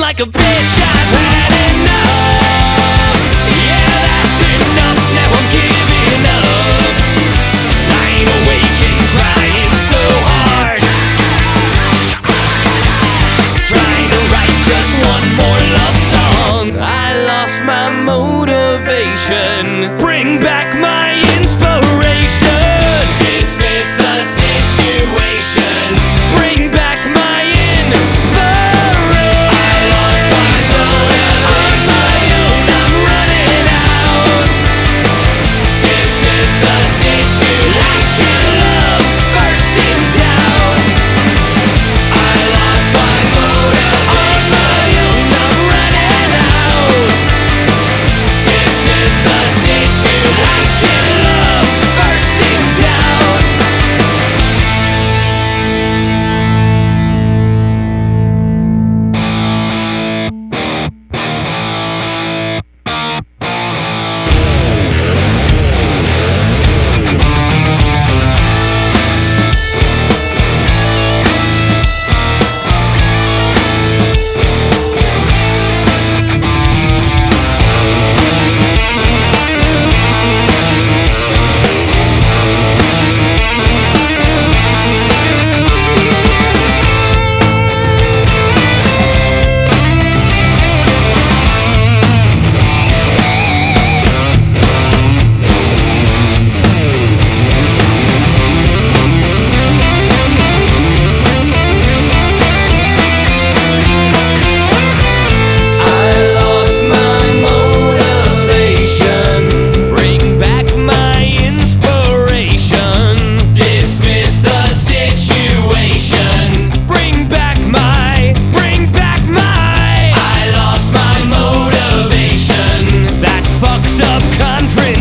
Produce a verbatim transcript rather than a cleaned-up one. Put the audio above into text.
like a bitch, I've had enough. Yeah, that's enough, now I'm giving up. Lying awake and crying so hard, trying to write just one more love song. I lost my motivation, bring back my inspiration. Dismiss the situation, bring back my inspiration. I lost my motivation, I'm running out. Dismiss the situation, love first in doubt. I lost my motivation, I'm running out. Dismiss the situation, love first in doubt. Confrontation,